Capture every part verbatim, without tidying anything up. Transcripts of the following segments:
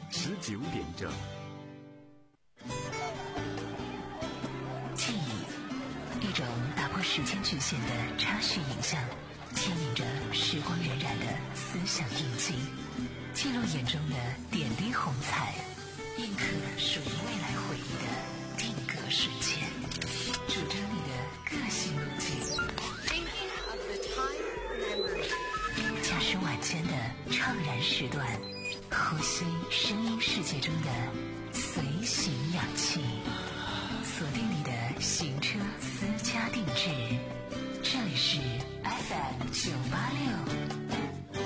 十九点整。 记忆，一种打破时间局限的插叙影像，牵引着时光荏苒的思想印记，记录眼中的点滴红彩，印刻属于未来回忆的定格瞬间，主张你的个性路径。驾驶晚间的怅然时段，呼吸声音世界中的随行氧气，锁定你的行车私家定制。这里是 F M 九八六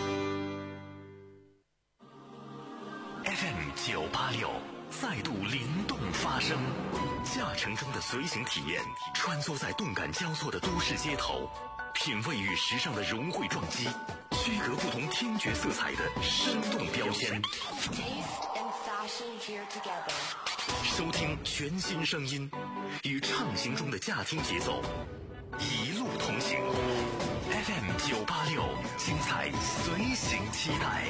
F M 九八六再度灵动发声，驾乘中的随行体验，穿梭在动感交错的都市街头，品味与时尚的融汇撞击，区隔不同听觉色彩的生动标签，收听全新声音，与畅行中的驾听节奏一路同行。 F M 九八六，精彩随行期待。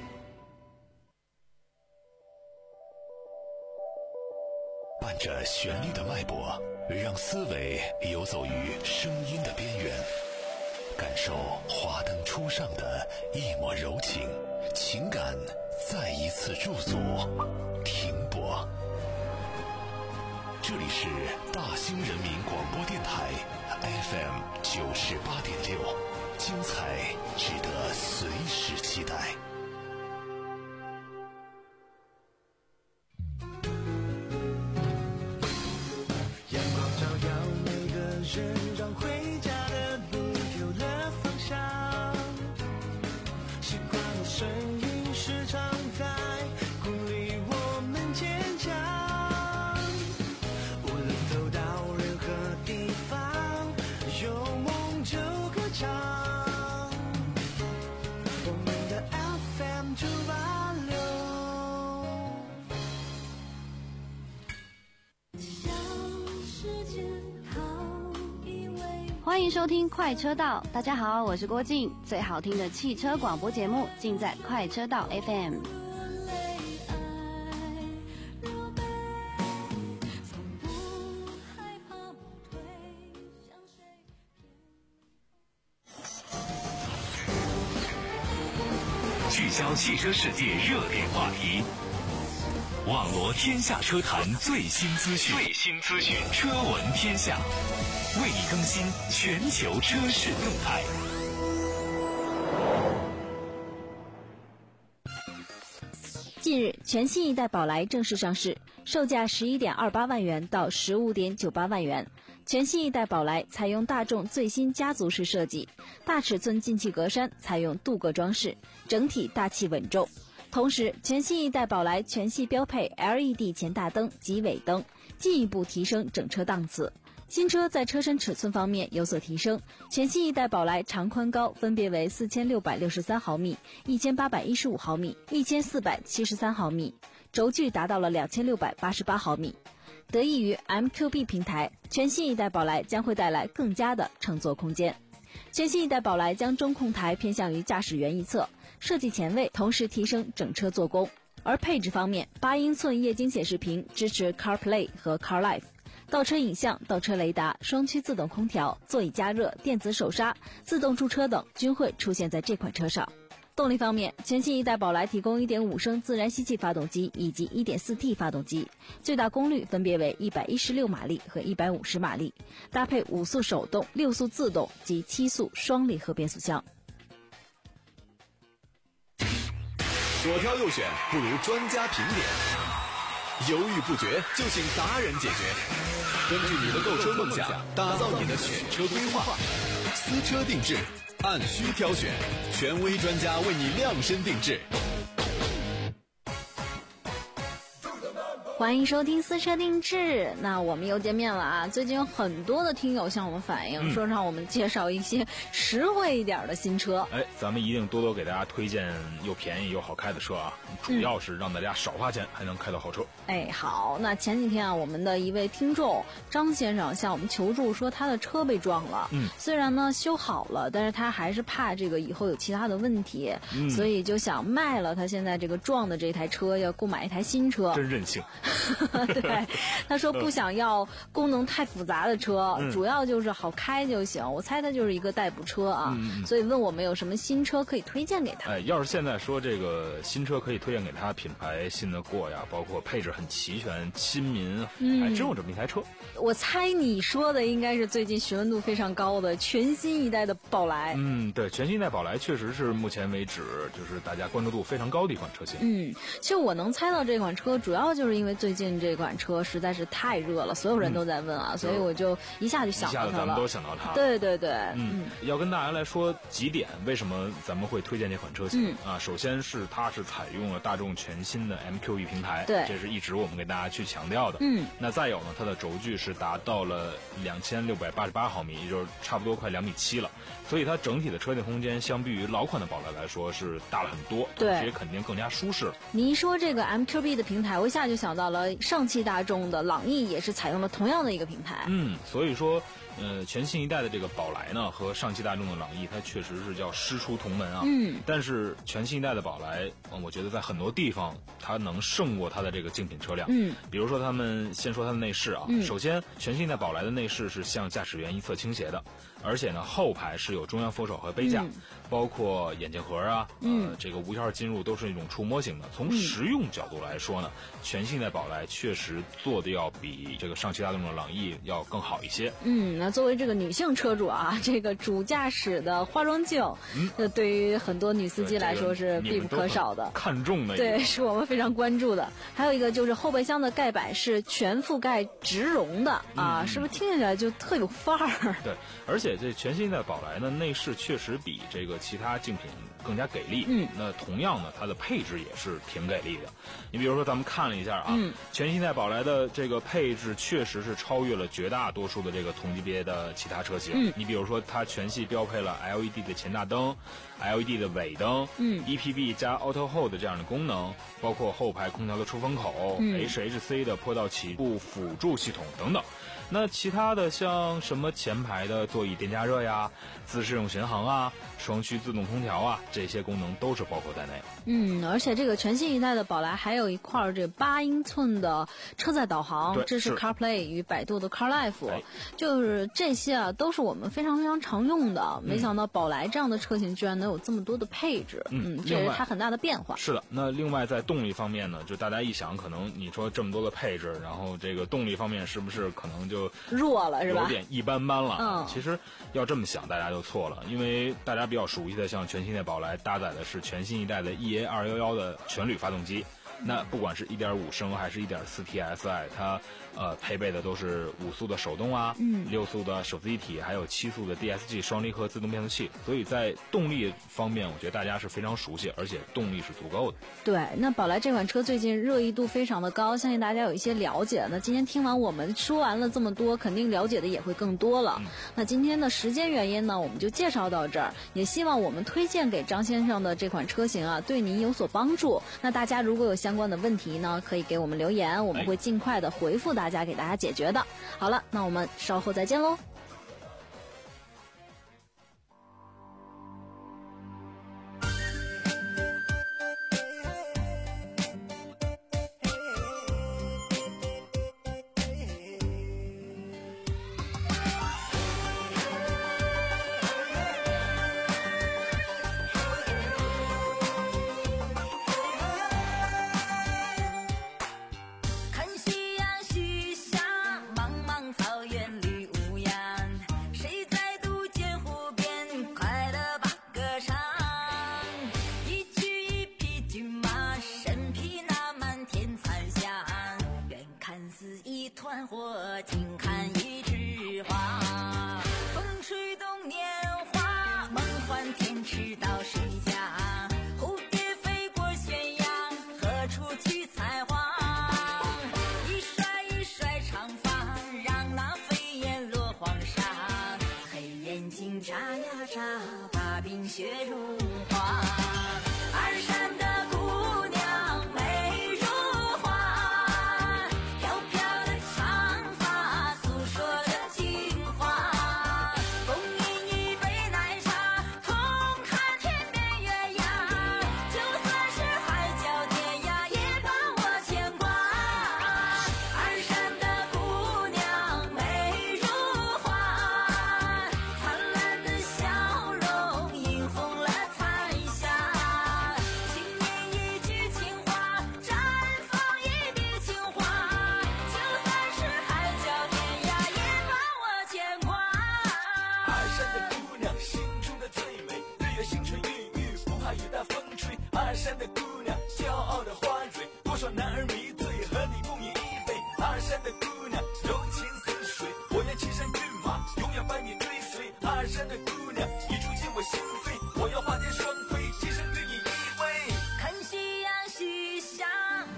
伴着旋律的脉搏，让思维游走于声音的边缘，感受华灯初上的一抹柔情，情感再一次驻足停泊。这里是大兴人民广播电台 F M 九十八点六，精彩值得随时期待。 阳光照耀每个人，让回家的路有了方向。习惯的声音时常在鼓励我们坚强。无论走到任何地方，有梦就歌唱。我们的 F M 九八六。 欢迎收听快车道，大家好，我是郭静，最好听的汽车广播节目尽在快车道 F M。 聚焦汽车世界热点话题，网罗天下车坛最新资讯，最新资讯，车闻天下，为你更新全球车市动态。 近日，全新一代宝来正式上市，售价 十一点二八万元到 十五点九八万元。全新一代宝来采用大众最新家族式设计，大尺寸进气格栅采用镀铬装饰，整体大气稳重。同时，全新一代宝来全系标配 L E D 前大灯及尾灯，进一步提升整车档次。新车在车身尺寸方面有所提升，全新一代宝来长宽高分别为四千六百六十三毫米、一千八百一十五毫米、一千四百七十三毫米，轴距达到了两千六百八十八毫米。得益于 M Q B 平台，全新一代宝来将会带来更加的乘坐空间。全新一代宝来将中控台偏向于驾驶员一侧，设计前卫，同时提升整车做工。而配置方面，八英寸液晶显示屏支持 CarPlay 和 CarLife， 倒车影像、倒车雷达、双区自动空调、座椅加热、电子手刹、自动驻车等均会出现在这款车上。动力方面，全新一代宝来提供 一点五升自然吸气发动机以及 一点四 T 发动机，最大功率分别为一百一十六马力和一百五十马力，搭配五速手动、六速自动及七速双离合变速箱。 左挑右选不如专家评点，犹豫不决就请达人解决。根据你的购车梦想，打造你的选车规划，私车定制，按需挑选，权威专家为你量身定制。 欢迎收听私车定制，那我们又见面了啊！最近有很多的听友向我们反映，嗯、说让我们介绍一些实惠一点的新车。 哎，咱们一定多多给大家推荐又便宜又好开的车啊！主要是让大家少花钱，还能开到好车。 哎，好，那前几天啊，我们的一位听众张先生向我们求助说他的车被撞了，嗯，虽然呢修好了，但是他还是怕这个以后有其他的问题，嗯、所以就想卖了他现在这个撞的这台车，要购买一台新车。 真任性。 对，他说不想要功能太复杂的车，嗯、主要就是好开就行。我猜他就是一个代步车啊，嗯、所以问我们有什么新车可以推荐给他。 哎，要是现在说这个新车可以推荐给他，品牌新的过呀，包括配置很齐全、亲民，嗯、还真有这么一台车。 我猜你说的应该是最近询问度非常高的全新一代的宝来。 嗯，对，全新一代宝来确实是目前为止就是大家关注度非常高的一款车型。 嗯，其实我能猜到这款车，主要就是因为最近这款车实在是太热了，所有人都在问啊，嗯、所以我就一下就想到它了。 一下子咱们都想到它。 对对对， 嗯，嗯要跟大家来说几点，为什么咱们会推荐这款车型、嗯、啊？首先是它是采用了大众全新的 M Q B 平台， 对， 这是一直我们给大家去强调的。 嗯， 那再有呢，它的轴距是达到了两千六百八十八毫米，也就是差不多快两米七了，所以它整体的车内空间相比于老款的宝来来说是大了很多， 对， 也肯定更加舒适。 你一说这个 M Q B 的平台，我一下就想到了上汽大众的朗逸也是采用了同样的一个平台。 嗯，所以说呃，全新一代的这个宝来呢，和上汽大众的朗逸，它确实是叫师出同门啊。 嗯。 但是全新一代的宝来，我觉得在很多地方它能胜过它的这个竞品车辆。 嗯。 比如说，他们先说它的内饰啊。 嗯。 首先，全新一代宝来的内饰是向驾驶员一侧倾斜的，而且呢，后排是有中央扶手和杯架，嗯、包括眼镜盒啊， 嗯、 呃，这个无钥匙进入都是一种触摸型的。从实用角度来说呢，嗯、全新一代宝来确实做的要比这个上汽大众的朗逸要更好一些。 嗯。那作为这个女性车主啊，这个主驾驶的化妆镜，嗯，呃，对于很多女司机来说是必不可少的， 看重的， 对，是我们非常关注的。还有一个就是后备箱的盖板是全覆盖植绒的啊， 嗯、 是不是听起来就特有范儿？ 对，而且这全新一代宝来呢，内饰确实比这个其他竞品更加给力。 嗯， 那同样呢，它的配置也是挺给力的。你比如说，咱们看了一下啊， 嗯、 全新一代宝来的这个配置确实是超越了绝大多数的这个同级别的其他车型。 嗯， 你比如说，它全系标配了 L E D 的前大灯、L E D 的尾灯、 嗯 E P B 加 Auto Hold 这样的功能，包括后排空调的出风口、 嗯、 H H C 的坡道起步辅助系统等等。那其他的像什么前排的座椅电加热呀、自适应巡航啊、双区自动空调啊，这些功能都是包括在内。 嗯，而且这个全新一代的宝来还有一块这八英寸的车载导航，这是 CarPlay 与百度的 CarLife，、哎、就是这些啊都是我们非常非常常用的。没想到宝来这样的车型居然能有这么多的配置， 嗯， 嗯这是它很大的变化。 是的，那另外在动力方面呢，就大家一想，可能你说这么多的配置，然后这个动力方面是不是可能就弱了是吧？ 有点一般般了。 嗯， 其实要这么想，大家就错了，因为大家比较熟悉的像全新的宝来搭载的是全新一代的 E A 二一一的全铝发动机。那不管是 一点五 升还是 一点四 T S I， 它呃配备的都是五速的手动啊， 嗯， 六速的手自一体，还有七速的 D S G 双离合自动变速器。所以在动力方面，我觉得大家是非常熟悉，而且动力是足够的。 对，那宝来这款车最近热议度非常的高，相信大家有一些了解。那今天听完我们说完了这么多，肯定了解的也会更多了。嗯、那今天的时间原因呢，我们就介绍到这儿。也希望我们推荐给张先生的这款车型啊，对您有所帮助。那大家如果有相关的问题呢，可以给我们留言，我们会尽快的回复大家，给大家解决的。好了，那我们稍后再见喽。 看夕阳西下，茫茫草原绿无涯。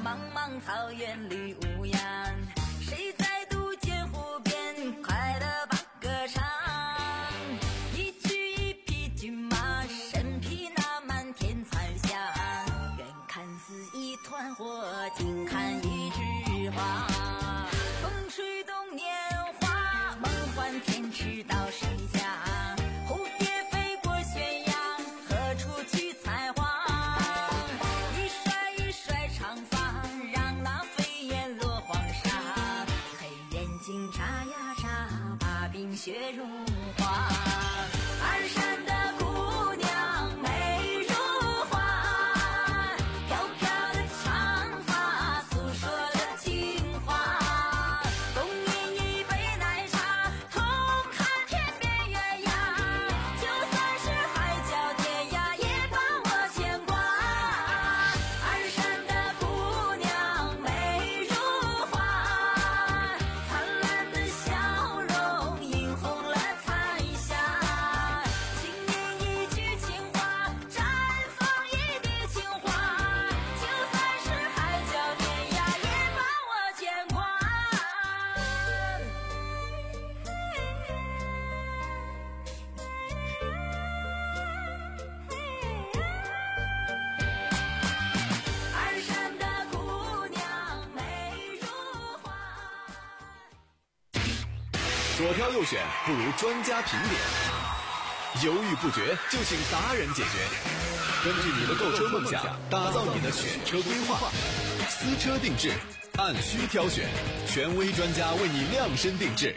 茫茫草原绿无恙，谁在渡剑湖边快乐把歌唱？一曲一匹骏马，身披那漫天残香。远看似一团火，近看一枝花。风吹动年华，梦幻天池到谁家？蝴蝶飞过悬崖，何处去采花？一甩一甩长发，让那飞燕落黄沙。黑眼睛眨呀眨，把冰雪融化。二山的姑娘美如花，飘飘的长发诉说了情话。共饮一杯奶茶，同看天边月牙。就算是海角天涯，也把我牵挂。二山的姑娘美如花，灿烂的笑容映红了彩霞。轻念一句情话，绽放一地情花。就算是海角天涯，也把我牵挂。二山的姑娘美如花。 左挑右选不如专家评点，犹豫不决就请达人解决。根据你的购车梦想，打造你的选车规划，私车定制，按需挑选，权威专家为你量身定制。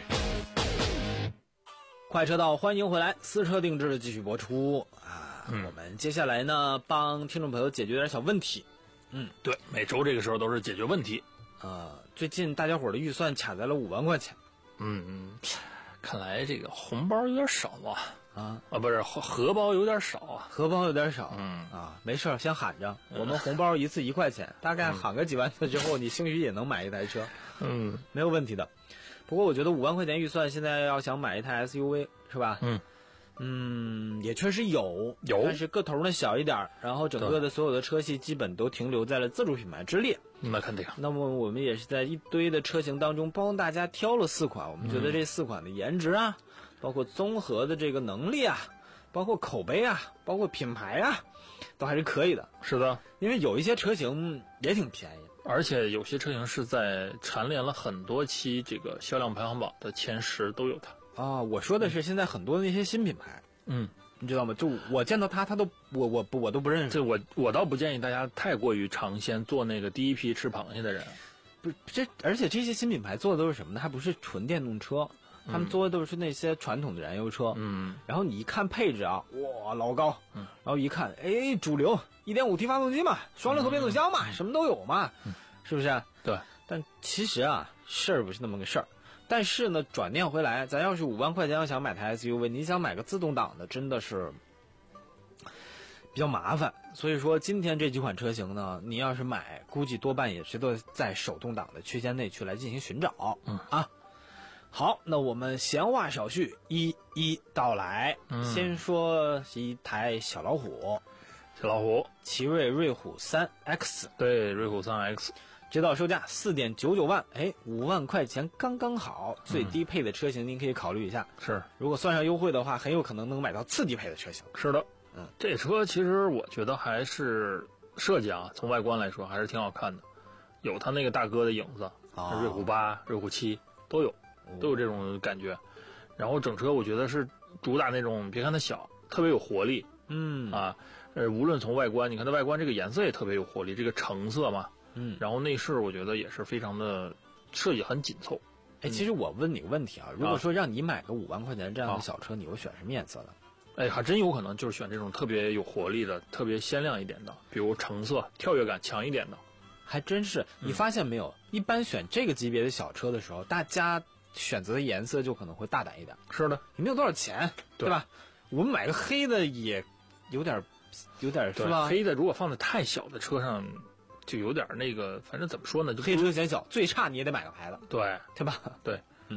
快车道，欢迎回来，私车定制继续播出啊、嗯！我们接下来呢，帮听众朋友解决点小问题。 嗯，对，每周这个时候都是解决问题。 呃，最近大家伙的预算卡在了五万块钱。 嗯嗯，看来这个红包有点少啊。 啊啊，不是荷荷包有点少啊， 荷包有点少。 嗯啊，没事儿，先喊着。我们红包一次一块钱，大概喊个几万次之后，你兴许也能买一台车。 嗯， 没有问题的。不过我觉得五万块钱预算，现在要想买一台 S U V 是吧？ 嗯嗯，也确实有有， 但是个头呢小一点，然后整个的所有的车系基本都停留在了自主品牌之列。 那肯定。 那么我们也是在一堆的车型当中帮大家挑了四款，我们觉得这四款的颜值啊，嗯、包括综合的这个能力啊，包括口碑啊，包括品牌啊，都还是可以的。 是的， 因为有一些车型也挺便宜。 而且有些车型是在蝉联了很多期这个销量排行榜的前十都有它啊。我说的是现在很多的那些新品牌， 嗯， 你知道吗？就我见到它，它都我我不我都不认识。 这我我倒不建议大家太过于尝鲜，做那个第一批吃螃蟹的人。 不，这而且这些新品牌做的都是什么呢？还不是纯电动车，他们做的都是那些传统的燃油车。 嗯， 然后你一看配置啊，哇，老高。 嗯， 然后一看，哎，主流 一点五 T 发动机嘛，双离合变速箱嘛，嗯、什么都有嘛。 嗯， 是不是？ 对， 但其实啊，事儿不是那么个事儿。但是呢，转念回来，咱要是五万块钱要想买台 S U V， 你想买个自动挡的，真的是比较麻烦。所以说，今天这几款车型呢，你要是买，估计多半也是都在手动挡的区间内去来进行寻找。 嗯啊，好，那我们闲话少叙，一一道来。 嗯， 先说一台小老虎。 小老虎， 奇瑞瑞虎三 X， 对，瑞虎三 X， 指导售价四点九九万，哎，五万块钱刚刚好，最低配的车型您可以考虑一下。 是， 如果算上优惠的话，很有可能能买到次低配的车型。 是的， 嗯， 这车其实我觉得还是设计啊，从外观来说还是挺好看的，有它那个大哥的影子， 哦、 瑞虎八、瑞虎七都有，都有这种感觉。然后整车我觉得是主打那种，别看它小，特别有活力。 嗯啊，呃，无论从外观，你看它外观这个颜色也特别有活力，这个橙色嘛， 嗯， 然后内饰我觉得也是非常的设计很紧凑。 哎，其实我问你个问题啊，如果说让你买个五万块钱这样的小车，啊、你会选什么颜色的？ 哎，还真有可能就是选这种特别有活力的、特别鲜亮一点的，比如橙色，跳跃感强一点的。 还真是，你发现没有？嗯、一般选这个级别的小车的时候，大家选择的颜色就可能会大胆一点。 是的， 也没有多少钱，对, 对吧？我们买个黑的也。有点，有点是吧？ 黑的如果放在太小的车上，就有点那个，反正怎么说呢？就黑车显小，最差你也得买个牌子， 对对吧？ 对， 嗯。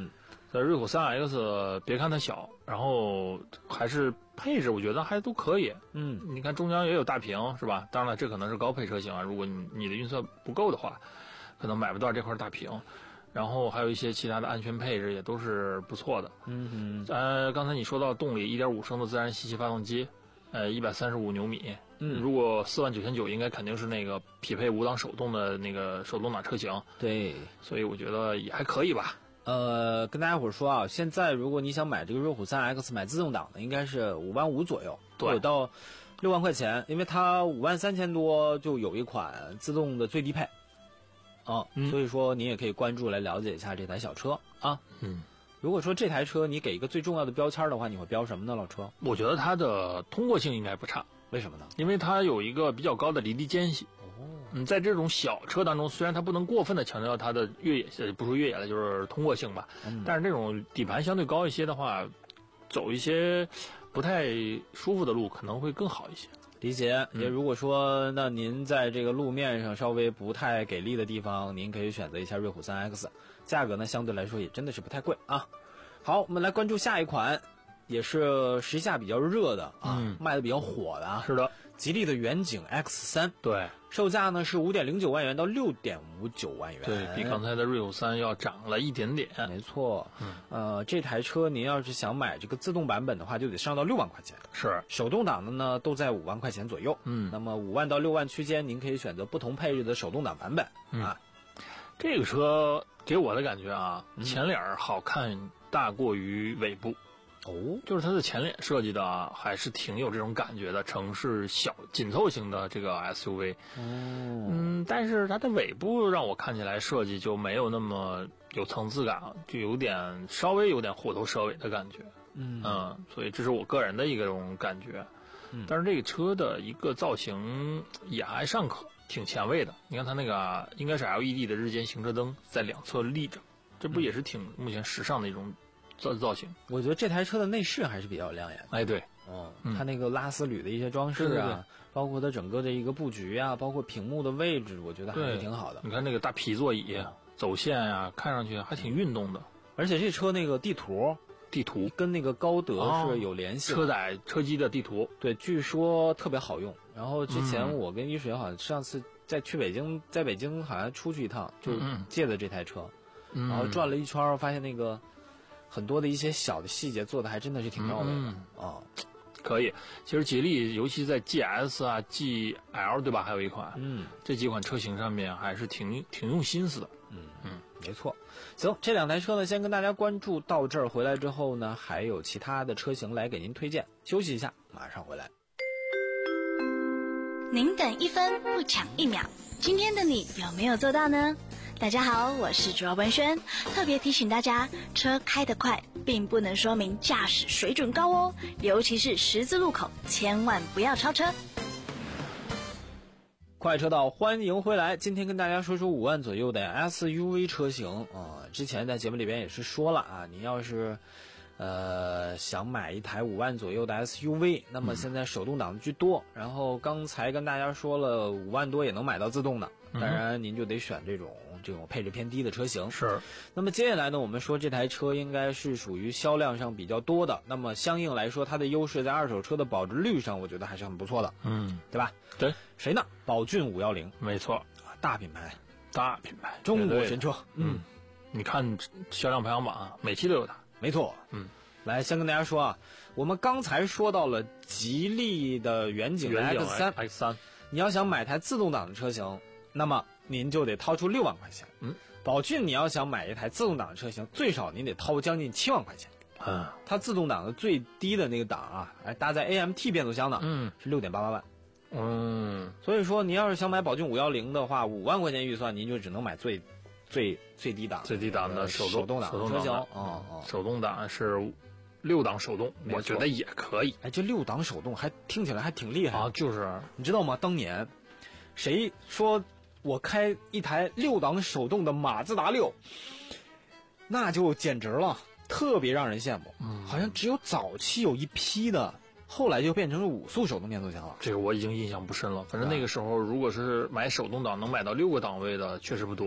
在瑞虎 三 X， 别看它小，然后还是配置我觉得还都可以。 嗯， 你看中央也有大屏是吧？当然了，这可能是高配车型啊，如果你你的预算不够的话，可能买不到这块大屏。然后还有一些其他的安全配置也都是不错的。 嗯哼，呃，刚才你说到动力 一点五 升的自然吸气发动机，呃一百三十五牛米。 嗯， 如果四万九千九应该肯定是那个匹配五档手动的那个手动挡车型。 对， 所以我觉得也还可以吧。 呃，跟大家伙儿说啊，现在如果你想买这个瑞虎 三 X 买自动挡的，应该是五万五左右， 对， 有到六万块钱，因为它五万三千多就有一款自动的最低配。啊、嗯，所以说你也可以关注来了解一下这台小车啊。 嗯， 如果说这台车你给一个最重要的标签的话，你会标什么呢，老车？ 我觉得它的通过性应该不差。 为什么呢？ 因为它有一个比较高的离地间隙。哦，嗯，在这种小车当中，虽然它不能过分的强调它的越野，不说越野了，就是通过性吧。嗯，但是这种底盘相对高一些的话，走一些不太舒服的路可能会更好一些。 理解。也如果说那您在这个路面上稍微不太给力的地方，您可以选择一下瑞虎 三 X， 价格呢相对来说也真的是不太贵啊。好，我们来关注下一款，也是时下比较热的啊，嗯、卖的比较火的啊。 是的， 吉利的远景 X 三， 对， 售价呢是五点零九万元到六点五九万元， 对比刚才的瑞虎三要涨了一点点。 没错， 嗯， 呃，这台车您要是想买这个自动版本的话，就得上到六万块钱。 是， 手动挡的呢都在五万块钱左右。 嗯， 那么五万到六万区间，您可以选择不同配置的手动挡版本、 嗯、 啊。 这个车给我的感觉啊，嗯、前脸好看大过于尾部。 哦， 就是它的前脸设计的、啊、还是挺有这种感觉的，城市小紧凑型的这个 S U V。 哦， 嗯，但是它的尾部让我看起来设计就没有那么有层次感，就有点稍微有点虎头蛇尾的感觉。 嗯嗯，所以这是我个人的一个种感觉。 嗯， 但是这个车的一个造型也还尚可，挺前卫的。你看它那个应该是 L E D 的日间行车灯在两侧立着，这不也是挺目前时尚的一种造造型？ 我觉得这台车的内饰还是比较亮眼的。 哎，对， 哦，嗯、它那个拉丝铝的一些装饰啊， 对对对， 包括它整个的一个布局啊，包括屏幕的位置，我觉得还是挺好的。 你看那个大皮座椅、嗯、走线呀、啊，看上去还挺运动的。 而且这车那个地图。 地图跟那个高德是有联系的、 哦，车载车机的地图， 对，据说特别好用。然后之前我跟一水好像上次在去北京，在北京好像出去一趟，就借的这台车， 嗯、 然后转了一圈，发现那个很多的一些小的细节做的还真的是挺到位的啊、 嗯哦。可以，其实吉利尤其在 G S 啊、G L 对吧，还有一款， 嗯， 这几款车型上面还是挺挺用心思的。 嗯嗯，没错。行，这两台车呢，先跟大家关注到这儿。回来之后呢，还有其他的车型来给您推荐。休息一下，马上回来。 您等一分不抢一秒，今天的你有没有做到呢？大家好，我是卓文轩，特别提醒大家，车开得快并不能说明驾驶水准高哦，尤其是十字路口，千万不要超车。 快车道，欢迎回来。今天跟大家说说五万左右的 S U V 车型啊、呃。之前在节目里边也是说了啊，你要是呃想买一台五万左右的 S U V， 那么现在手动挡居多。嗯、然后刚才跟大家说了，五万多也能买到自动挡，当然您就得选这种这种配置偏低的车型。 是。 那么接下来呢，我们说这台车应该是属于销量上比较多的，那么相应来说，它的优势在二手车的保值率上，我觉得还是很不错的。 嗯， 对吧？ 对。 谁呢？宝骏五一零， 没错， 大品牌， 大品牌， 中国神车。 嗯，你看销量排行榜，每期都有它。 没错。 嗯， 来先跟大家说啊，我们刚才说到了吉利的远景 X 三 ，X 三， 你要想买台自动挡的车型，那么您就得掏出六万块钱。 嗯， 宝骏你要想买一台自动挡的车型，最少您得掏将近七万块钱。 嗯， 它自动挡的最低的那个档啊，哎，搭载 A M T 变速箱的， 嗯， 是六点八八万。 嗯， 所以说，您要是想买宝骏五一零的话，五万块钱预算，您就只能买最最最低档、 最低档的手动挡手动车型。 哦哦，手动挡是六档手动，我觉得也可以。 哎，这六档手动还听起来还挺厉害啊！就是， 你知道吗？当年谁说我开一台六档手动的马自达六，那就简直了，特别让人羡慕。 嗯， 好像只有早期有一批的。后来就变成了五速手动变速箱了， 这个我已经印象不深了。反正那个时候，如果是买手动挡能买到六个档位的，确实不多。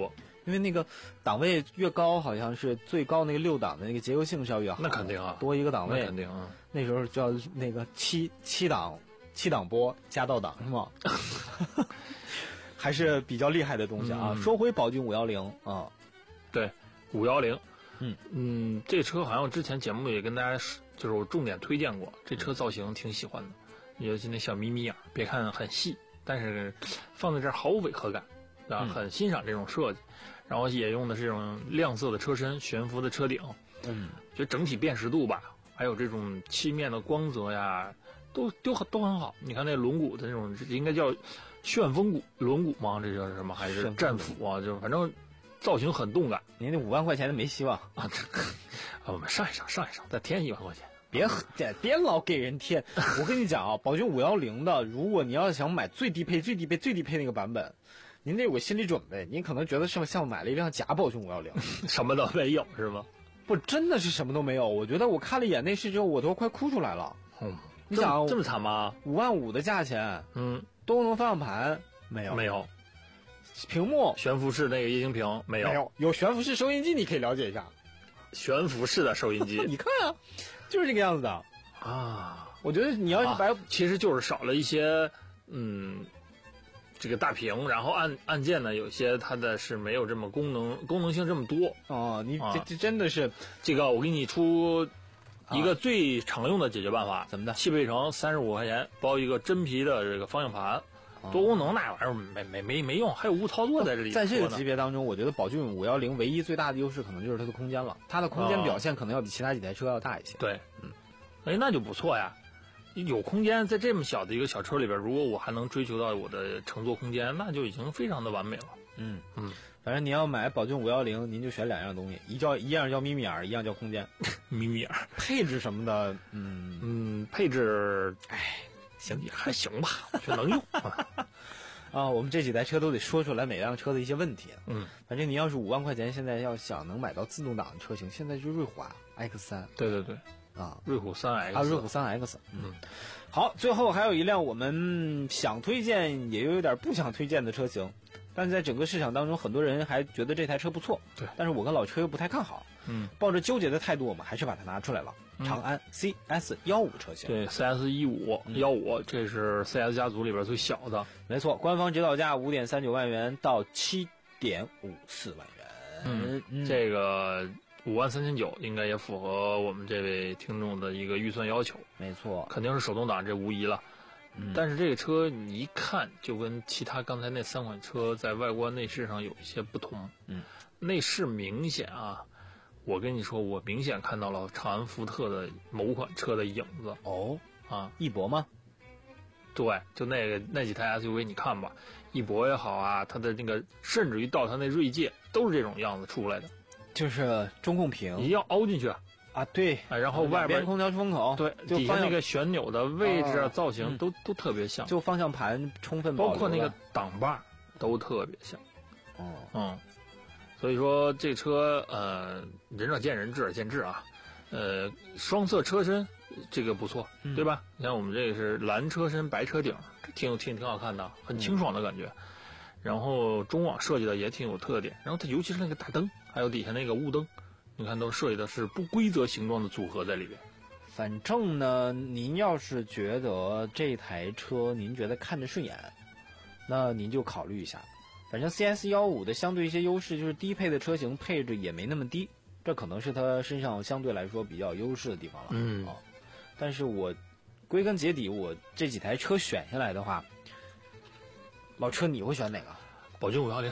因为那个档位越高，好像是最高那个六档的那个结构性是要越好。 那肯定啊， 多一个档位， 那肯定啊。 那时候就要那个七七档七档波加倒档是吗？还是比较厉害的东西啊。 嗯、 说回宝骏五一零啊， 对，五一零， 嗯嗯，这车好像之前节目也跟大家就是我重点推荐过，这车造型挺喜欢的，尤其那小眯眯眼，别看很细，但是放在这儿毫无违和感，啊，很欣赏这种设计。然后也用的是这种亮色的车身、悬浮的车顶， 嗯， 觉得整体辨识度吧，还有这种漆面的光泽呀，都都很都很好。你看那轮毂的那种，应该叫旋风毂轮毂吗？这叫什么？还是战斧啊？就反正造型很动感。 您那五万块钱的没希望啊！这啊，我们上一上上一上，再添一万块钱。 别别别老给人添！我跟你讲啊，宝骏五一零的，如果你要想买最低配、最低配、最低配那个版本，您得有个心理准备，您可能觉得像像买了一辆假宝骏五一零， 什么都没有是吗？ 不，真的是什么都没有。我觉得我看了一眼内饰之后，我都快哭出来了。 嗯， 你想这么惨吗？ 五万五的价钱， 嗯， 多功能方向盘没有， 没有， 屏幕悬浮式那个液晶屏没有， 没有，有悬浮式收音机，你可以了解一下。 悬浮式的收音机， 你看啊，就是这个样子的啊。 我觉得你要是白、啊， 其实就是少了一些，嗯。这个大屏，然后按按键呢，有些它的是没有这么功能功能性这么多哦。你这这真的是、 啊、这个，我给你出一个最常用的解决办法， 怎么的？ 汽配城三十五块钱包一个真皮的这个方向盘，哦、多功能那玩意儿没没没没用，还有无操作在这里。 在这个级别当中，我觉得宝骏五一零唯一最大的优势可能就是它的空间了，它的空间表现可能要比其他几台车要大一些。 哦、对，嗯，哎，那就不错呀。有空间，在这么小的一个小车里边，如果我还能追求到我的乘坐空间，那就已经非常的完美了。 嗯嗯， 反正你要买宝骏五一零，您就选两样东西，一叫一样叫眯眯眼，一样叫空间。 眯眯眼， 配置什么的，嗯嗯，配置，哎，行也还行吧，我觉得能用。 啊，我们这几台车都得说出来每辆车的一些问题。 嗯， 反正你要是五万块钱，现在要想能买到自动挡的车型，现在就锐虎 X 三。 对对对。 啊， 瑞虎三 X 啊，瑞虎三 X， 嗯，好，最后还有一辆我们想推荐也有点不想推荐的车型，但在整个市场当中，很多人还觉得这台车不错， 对， 但是我跟老车又不太看好， 嗯， 抱着纠结的态度，我们还是把它拿出来了。 嗯、 长安 C S 十五车型， 对 ，C S 十五十五，这是 C S 家族里边最小的， 没错，官方指导价五点三九万元到七点五四万元， 嗯，嗯这个。五万三千九应该也符合我们这位听众的一个预算要求， 没错， 肯定是手动挡，这无疑了。 嗯、 但是这个车你一看就跟其他刚才那三款车在外观内饰上有一些不同。 嗯， 内饰明显啊，我跟你说，我明显看到了长安福特的某款车的影子。 哦， 啊， 翼博吗？ 对，就那个那几台 S U V， 你看吧，翼博也好啊，它的那个甚至于到它那锐界都是这种样子出来的。 就是中控屏， 你要凹进去啊，对， 哎，然后外边空调出风口， 对，底下那个旋钮的位置啊、造型都、嗯、都特别像， 就方向盘充分包括那个挡把都特别像， 哦， 嗯，所以说这车呃，仁者见仁，智者见智啊，呃，双色车身这个不错， 嗯、 对吧？你看我们这个是蓝车身白车顶，这挺有挺挺好看的，很清爽的感觉。嗯然后中网设计的也挺有特点，然后它尤其是那个大灯，还有底下那个雾灯，你看都设计的是不规则形状的组合在里边。 反正呢，您要是觉得这台车您觉得看着顺眼，那您就考虑一下。反正 C S 十五的相对一些优势就是低配的车型配置也没那么低，这可能是它身上相对来说比较优势的地方了。 嗯啊，但是我归根结底，我这几台车选下来的话。老车你会选哪个？ 宝骏五一零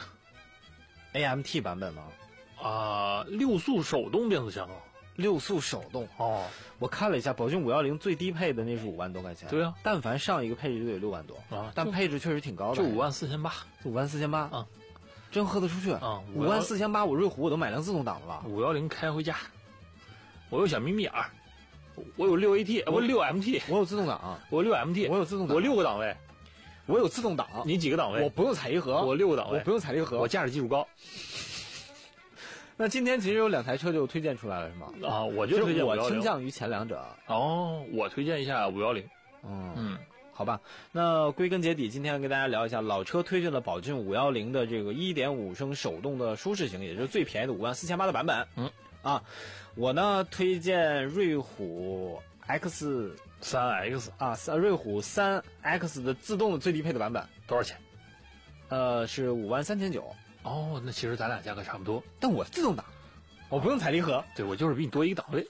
A M T 版本吗？ 啊，六速手动变速箱， 六速手动哦。 我看了一下，宝骏五一零最低配的那是五万多块钱。 对啊， 但凡上一个配置就得六万多啊， 但配置确实挺高的， 就五万四千八， 五万四千八啊， 真喝得出去啊！ 五万四千八，我瑞虎我都买辆自动挡了。 五一零开回家，我有小眯眯眼儿，我有六 A T， 我六 M T， 我有自动挡， 我六 M T， 我有自动挡， 我六个档位。 我有自动挡， 你几个档位？ 我不用踩离合， 我六个档位， 我不用踩离合， 我驾驶技术高。 那今天其实有两台车就推荐出来了，是吗？ 啊，我就推荐我倾向于前两者。 哦，我推荐一下五一零。 嗯嗯， 好。 好吧，那归根结底，今天跟大家聊一下老车推荐了宝骏五一零的这个 一点五 升手动的舒适型，也就是最便宜的五万四千八的版本。 嗯， 啊，我呢推荐瑞虎 X 三 X 啊，瑞虎三 X 的自动的最低配的版本， 多少钱？ 呃，是五万三千九。 哦，那其实咱俩价格差不多， 但我自动挡，我不用踩离合。 对，我就是比你多一个档位。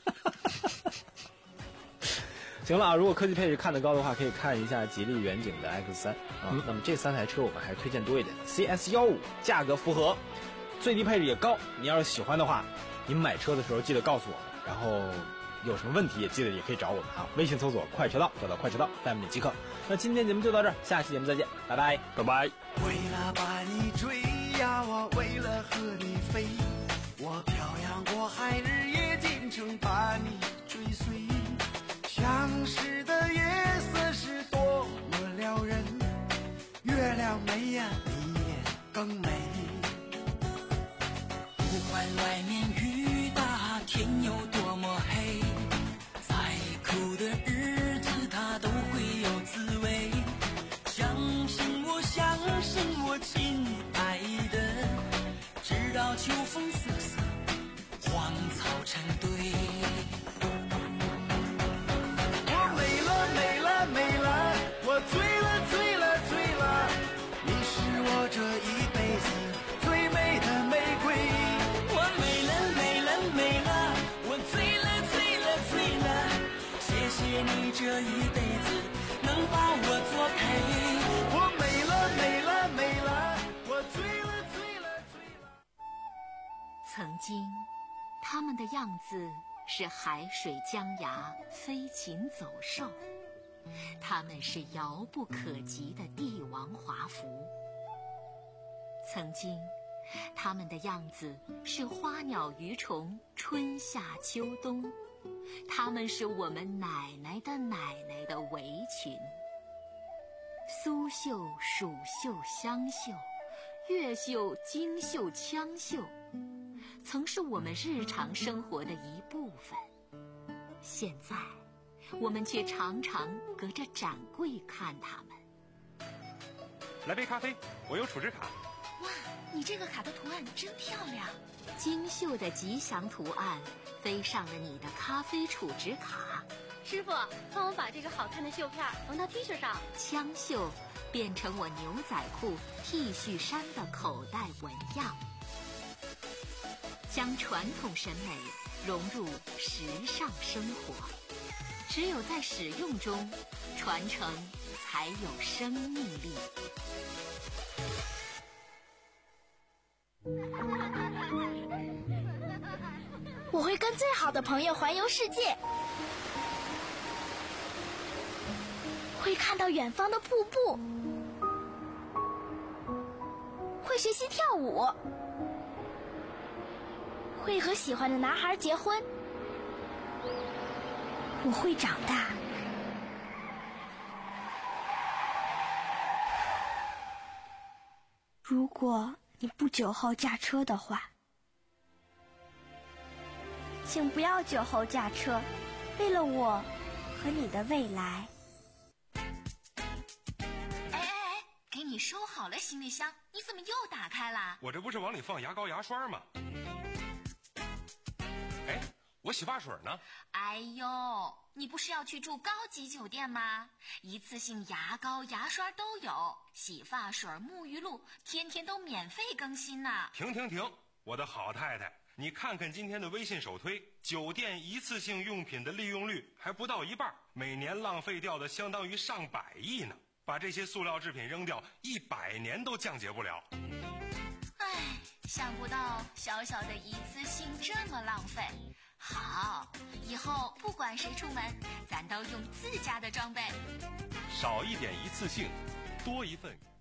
行了啊，如果科技配置看得高的话，可以看一下吉利远景的 X 三啊。 嗯、 那么这三台车我们还是推荐多一点 ，C S 十五 价格符合，最低配置也高。你要是喜欢的话，你买车的时候记得告诉我们，然后有什么问题也记得也可以找我们啊。微信搜索快车道，找到快车道，带你即可。那今天节目就到这儿，下期节目再见，拜拜， 拜拜。 为了把你追呀，我为了和你飞，我漂洋过海，日夜兼程把你追随。相识的夜色是多么撩人，月亮美呀，你也更美。 不管外面雨大，天有多么黑，再苦的日子它都会有滋味。相信我，相信我，亲爱的，直到秋风瑟瑟，荒草成堆。 我醉了醉了醉了，你是我这一辈子最美的玫瑰。 我美了美了美了，我醉了醉了醉了，谢谢你这一辈子能把我作陪。 我美了美了美了，我醉了醉了醉了。 曾经他们的样子是海水江崖，飞禽走兽，他们是遥不可及的帝王华服。曾经他们的样子是花鸟鱼虫，春夏秋冬，他们是我们奶奶的奶奶的围裙。苏绣、蜀绣、湘绣、越绣、京绣、羌绣，曾是我们日常生活的一部分。现在我们却常常隔着展柜看他们。 来杯咖啡，我有储值卡。 哇，你这个卡的图案真漂亮！ 精绣的吉祥图案飞上了你的咖啡储值卡。 师傅，帮我把这个好看的绣片缝到 T 恤上。 枪绣变成我牛仔裤、T 恤衫的口袋纹样，将传统审美融入时尚生活。只有在使用中，传承才有生命力。 我会跟最好的朋友环游世界，会看到远方的瀑布，会学习跳舞，会和喜欢的男孩结婚。我会长大。如果你不酒后驾车的话，请不要酒后驾车，为了我和你的未来。 哎哎哎，给你收好了行李箱，你怎么又打开了？ 我这不是往里放牙膏牙刷吗？哎，我洗发水呢？ 哎呦，你不是要去住高级酒店吗？一次性牙膏牙刷都有，洗发水沐浴露天天都免费更新呢。 停停停，我的好太太，你看看今天的微信首推，酒店一次性用品的利用率还不到一半，每年浪费掉的相当于上百亿呢。把这些塑料制品扔掉，一百年都降解不了。 唉，想不到小小的一次性这么浪费。好，以后不管谁出门，咱都用自家的装备。 少一点一次性，多一份